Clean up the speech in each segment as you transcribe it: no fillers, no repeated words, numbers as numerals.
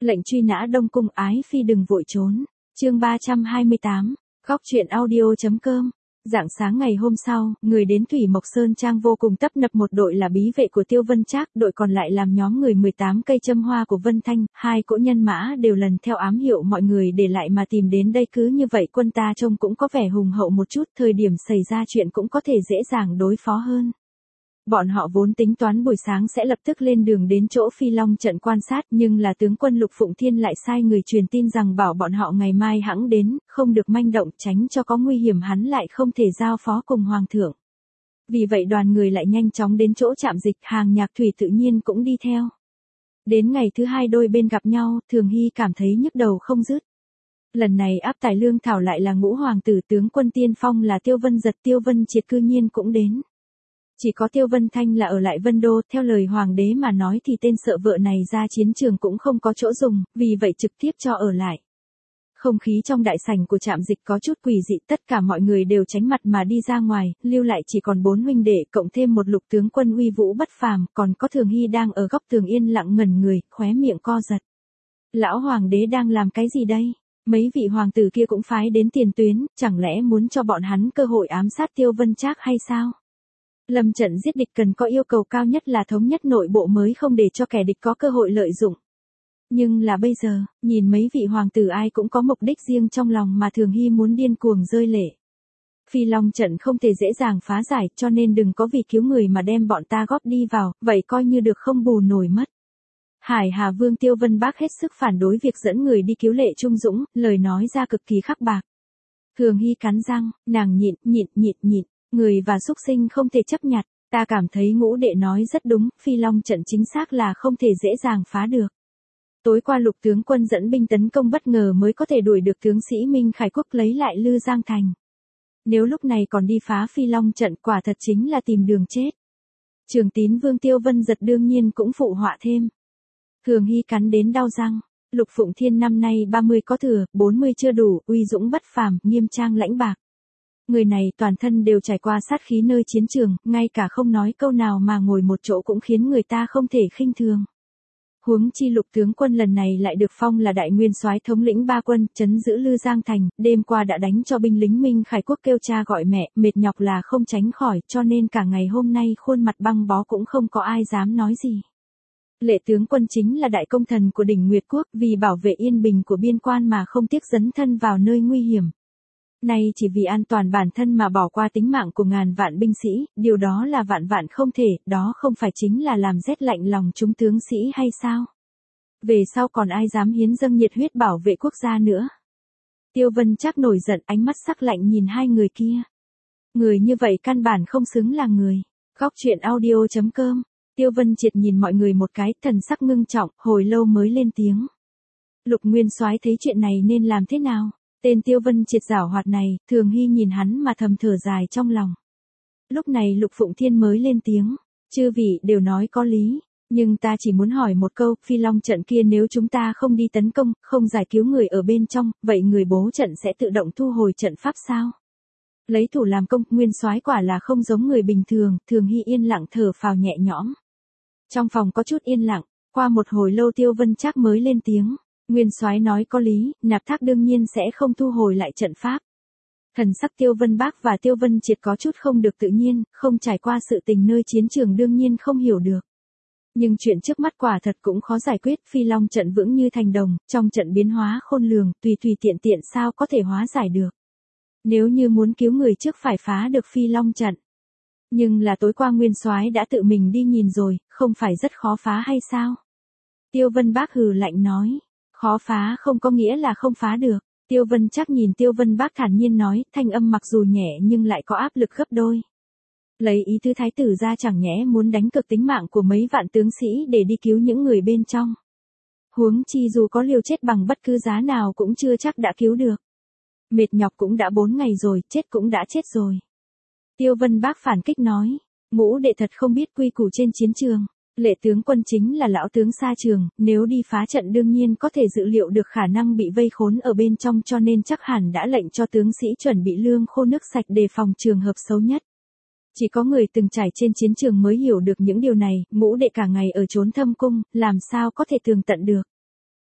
Lệnh truy nã Đông Cung, ái phi đừng vội trốn. Chương 328. Góc truyện audio.com. Rạng sáng ngày hôm sau, người đến Thủy Mộc Sơn Trang vô cùng tấp nập, một đội là bí vệ của Tiêu Vân Trác, đội còn lại làm nhóm người 18 cây châm hoa của Vân Thanh, hai cỗ nhân mã đều lần theo ám hiệu mọi người để lại mà tìm đến đây. Cứ như vậy quân ta trông cũng có vẻ hùng hậu một chút, thời điểm xảy ra chuyện cũng có thể dễ dàng đối phó hơn. Bọn họ vốn tính toán buổi sáng sẽ lập tức lên đường đến chỗ Phi Long trận quan sát, nhưng là tướng quân Lục Phụng Thiên lại sai người truyền tin rằng bảo bọn họ ngày mai hẵng đến, không được manh động, tránh cho có nguy hiểm hắn lại không thể giao phó cùng hoàng thượng. Vì vậy đoàn người lại nhanh chóng đến chỗ trạm dịch, Hàng Nhạc Thủy tự nhiên cũng đi theo. Đến ngày thứ hai đôi bên gặp nhau, Thường Hy cảm thấy nhức đầu không dứt. Lần này áp tải lương thảo lại là ngũ hoàng tử tướng quân tiên phong là Tiêu Vân Giật, Tiêu Vân Triệt cư nhiên cũng đến. Chỉ có Tiêu Vân Thanh là ở lại Vân Đô, theo lời hoàng đế mà nói thì tên sợ vợ này ra chiến trường cũng không có chỗ dùng, vì vậy trực tiếp cho ở lại. Không khí trong đại sảnh của trạm dịch có chút quỷ dị, tất cả mọi người đều tránh mặt mà đi ra ngoài, lưu lại chỉ còn 4 huynh đệ cộng thêm một Lục tướng quân uy vũ bất phàm, còn có Thường Hy đang ở góc tường yên lặng ngẩn người, khóe miệng co giật. Lão hoàng đế đang làm cái gì đây? Mấy vị hoàng tử kia cũng phái đến tiền tuyến, chẳng lẽ muốn cho bọn hắn cơ hội ám sát Tiêu Vân Trác hay sao? Lâm trận giết địch cần có yêu cầu cao nhất là thống nhất nội bộ mới không để cho kẻ địch có cơ hội lợi dụng. Nhưng là bây giờ, nhìn mấy vị hoàng tử ai cũng có mục đích riêng trong lòng mà Thường Hy muốn điên cuồng rơi lệ. Phi Long trận không thể dễ dàng phá giải, cho nên đừng có vì cứu người mà đem bọn ta góp đi vào, vậy coi như được không bù nổi mất. Hải Hà Vương Tiêu Vân Bác hết sức phản đối việc dẫn người đi cứu Lệ Trung Dũng, lời nói ra cực kỳ khắc bạc. Thường Hy cắn răng, nàng nhịn. Người và súc sinh không thể chấp nhặt, ta cảm thấy ngũ đệ nói rất đúng, Phi Long trận chính xác là không thể dễ dàng phá được. Tối qua Lục tướng quân dẫn binh tấn công bất ngờ mới có thể đuổi được tướng sĩ Minh Khải Quốc lấy lại Lư Giang Thành. Nếu lúc này còn đi phá Phi Long trận quả thật chính là tìm đường chết. Trường Tín Vương Tiêu Vân Giật đương nhiên cũng phụ họa thêm. Thường Hy cắn đến đau răng, Lục Phụng Thiên năm nay 30 có thừa, 40 chưa đủ, uy dũng bất phàm, nghiêm trang lãnh bạc. Người này toàn thân đều trải qua sát khí nơi chiến trường, ngay cả không nói câu nào mà ngồi một chỗ cũng khiến người ta không thể khinh thường. Huống chi Lục tướng quân lần này lại được phong là đại nguyên soái thống lĩnh 3 quân, trấn giữ Lư Giang Thành, đêm qua đã đánh cho binh lính Minh Khải Quốc kêu cha gọi mẹ, mệt nhọc là không tránh khỏi, cho nên cả ngày hôm nay khuôn mặt băng bó cũng không có ai dám nói gì. Lệ tướng quân chính là đại công thần của đỉnh Nguyệt Quốc, vì bảo vệ yên bình của biên quan mà không tiếc dấn thân vào nơi nguy hiểm. Nay chỉ vì an toàn bản thân mà bỏ qua tính mạng của ngàn vạn binh sĩ, điều đó là vạn không thể, đó không phải chính là làm rét lạnh lòng chúng tướng sĩ hay sao? Về sau còn ai dám hiến dâng nhiệt huyết bảo vệ quốc gia nữa? Tiêu Vân Trác nổi giận, ánh mắt sắc lạnh nhìn hai người kia. Người như vậy căn bản không xứng là người. Góc truyện audio.com. Tiêu Vân Triệt nhìn mọi người một cái, thần sắc ngưng trọng, hồi lâu mới lên tiếng. Lục nguyên soái thấy chuyện này nên làm thế nào? Tên Tiêu Vân Triệt giảo hoạt này, Thường Hy nhìn hắn mà thầm thở dài trong lòng. Lúc này Lục Phụng Thiên mới lên tiếng, chư vị đều nói có lý, nhưng ta chỉ muốn hỏi một câu, Phi Long trận kia nếu chúng ta không đi tấn công, không giải cứu người ở bên trong, vậy người bố trận sẽ tự động thu hồi trận pháp sao? Lấy thủ làm công, nguyên soái quả là không giống người bình thường, Thường Hy yên lặng thở phào nhẹ nhõm. Trong phòng có chút yên lặng, qua một hồi lâu Tiêu Vân Trác mới lên tiếng. Nguyên soái nói có lý, Nạp Thác đương nhiên sẽ không thu hồi lại trận pháp. Thần sắc Tiêu Vân Bác và Tiêu Vân Triệt có chút không được tự nhiên, không trải qua sự tình nơi chiến trường đương nhiên không hiểu được. Nhưng chuyện trước mắt quả thật cũng khó giải quyết, Phi Long trận vững như thành đồng, trong trận biến hóa khôn lường, tùy tiện sao có thể hóa giải được. Nếu như muốn cứu người trước phải phá được Phi Long trận. Nhưng là tối qua Nguyên soái đã tự mình đi nhìn rồi, không phải rất khó phá hay sao? Tiêu Vân Bác hừ lạnh nói. Khó phá không có nghĩa là không phá được. Tiêu Vân Trác nhìn Tiêu Vân Bác thản nhiên nói, thanh âm mặc dù nhẹ nhưng lại có áp lực gấp đôi. Lấy ý tứ thái tử ra chẳng nhẽ muốn đánh cược tính mạng của mấy vạn tướng sĩ để đi cứu những người bên trong. Huống chi dù có liều chết bằng bất cứ giá nào cũng chưa chắc đã cứu được. Mệt nhọc cũng đã 4 ngày rồi, chết cũng đã chết rồi. Tiêu Vân Bác phản kích nói, ngũ đệ thật không biết quy củ trên chiến trường. Lệ tướng quân chính là lão tướng xa trường, nếu đi phá trận đương nhiên có thể dự liệu được khả năng bị vây khốn ở bên trong, cho nên chắc hẳn đã lệnh cho tướng sĩ chuẩn bị lương khô nước sạch đề phòng trường hợp xấu nhất. Chỉ có người từng trải trên chiến trường mới hiểu được những điều này, ngũ đệ cả ngày ở trốn thâm cung, làm sao có thể tường tận được.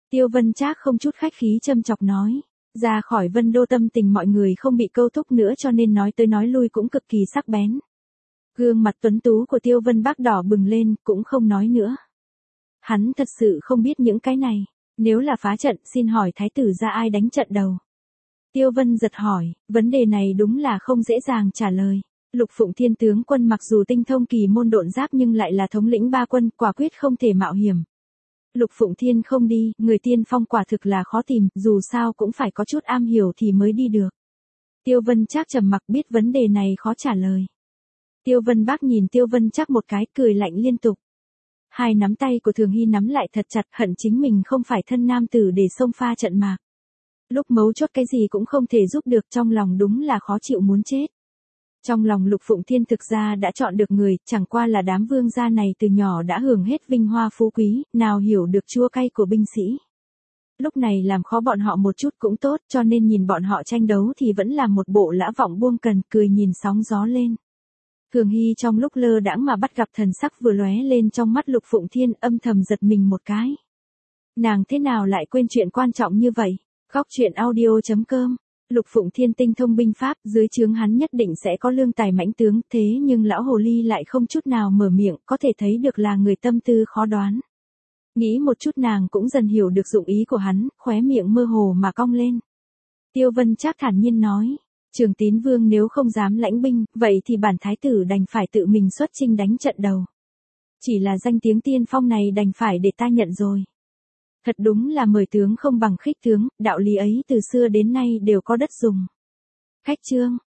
Tiêu Vân Trác không chút khách khí châm chọc nói. Ra khỏi Vân Đô tâm tình mọi người không bị câu thúc nữa cho nên nói tới nói lui cũng cực kỳ sắc bén. Gương mặt tuấn tú của Tiêu Vân Bác đỏ bừng lên, cũng không nói nữa. Hắn thật sự không biết những cái này. Nếu là phá trận, xin hỏi thái tử ra ai đánh trận đầu? Tiêu Vân giật hỏi, vấn đề này đúng là không dễ dàng trả lời. Lục Phụng Thiên tướng quân mặc dù tinh thông kỳ môn độn giáp nhưng lại là thống lĩnh ba quân, quả quyết không thể mạo hiểm. Lục Phụng Thiên không đi, người tiên phong quả thực là khó tìm, dù sao cũng phải có chút am hiểu thì mới đi được. Tiêu Vân Trác trầm mặc, biết vấn đề này khó trả lời. Tiêu Vân Bác nhìn Tiêu Vân Trác một cái, cười lạnh liên tục. Hai nắm tay của Thường Hy nắm lại thật chặt, hận chính mình không phải thân nam tử để xông pha trận mạc. Lúc mấu chốt cái gì cũng không thể giúp được, trong lòng đúng là khó chịu muốn chết. Trong lòng Lục Phụng Thiên thực ra đã chọn được người, chẳng qua là đám vương gia này từ nhỏ đã hưởng hết vinh hoa phú quý, nào hiểu được chua cay của binh sĩ. Lúc này làm khó bọn họ một chút cũng tốt, cho nên nhìn bọn họ tranh đấu thì vẫn là một bộ lã vọng buông cần, cười nhìn sóng gió lên. Thường Hy trong lúc lơ đãng mà bắt gặp thần sắc vừa lóe lên trong mắt Lục Phụng Thiên, âm thầm giật mình một cái. Nàng thế nào lại quên chuyện quan trọng như vậy? Góc truyện audio.com. Lục Phụng Thiên tinh thông binh pháp, dưới trướng hắn nhất định sẽ có lương tài mãnh tướng, thế nhưng lão hồ ly lại không chút nào mở miệng, có thể thấy được là người tâm tư khó đoán. Nghĩ một chút nàng cũng dần hiểu được dụng ý của hắn, khóe miệng mơ hồ mà cong lên. Tiêu Vân Trác thản nhiên nói, Trường Tín Vương nếu không dám lãnh binh, vậy thì bản thái tử đành phải tự mình xuất chinh đánh trận đầu. Chỉ là danh tiếng tiên phong này đành phải để ta nhận rồi. Thật đúng là mời tướng không bằng khích tướng, đạo lý ấy từ xưa đến nay đều có đất dùng. Khách chương.